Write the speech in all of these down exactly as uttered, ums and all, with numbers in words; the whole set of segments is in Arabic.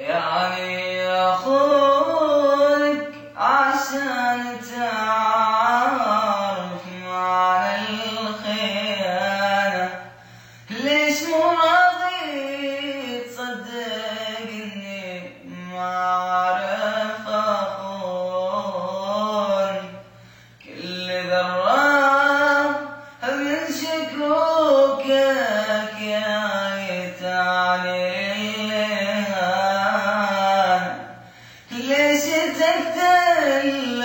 يعني أخوك عشان تعرف معنى الخيانة. ليش مو راضي تصدق إني ما أعرف أخون؟ كل ذرة من شكوكك يا تعني ليش تقتل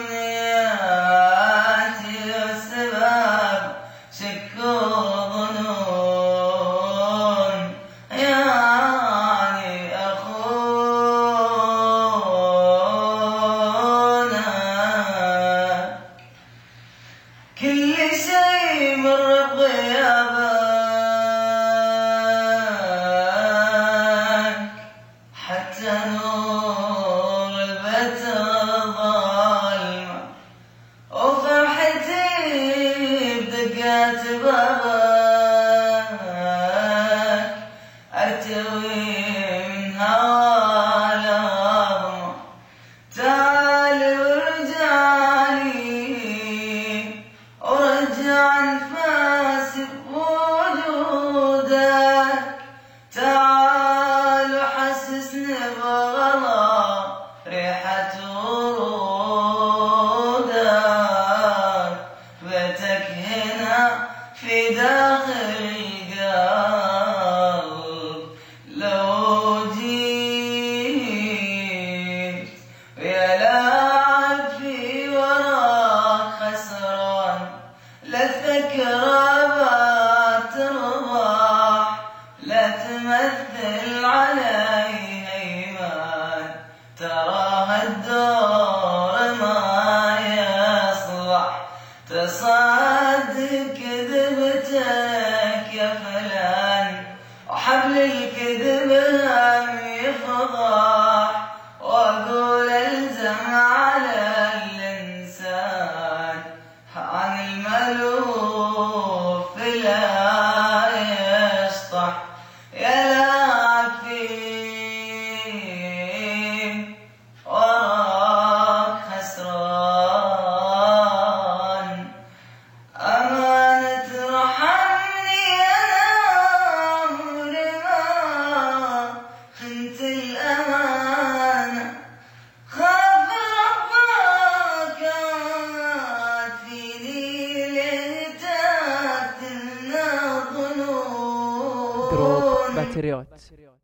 أمنياتي والسبب شك وظنون؟ يعني أخونا كل شيء مر بغيابك، حتى نور البيت الظالمة وفرحتي بدقات بابك. أرتوي من هوا العظمة، تعال وارجعني ورجع انفاس بوجودك. تعال وحسسني بغلا ريحة ورودك. بيتك هنا في داخل القلب، لو جيت يا لاعب في وراك خسران. لا الذكرى بتربح، لا تمثل علي هيمان. تراها الدور ما يصلح، تصدق كذبتك يا فلان. وحبل الكذب هم يفضح، واقول الزم على الانسان عن المألوف لا يشطح. يا لاعب في وراك خسران. أمانة ارحمني أنا عمري ما خنت الأمانة. خاف ربك ما فيني ليتك تنظنون. جروب باتريوت.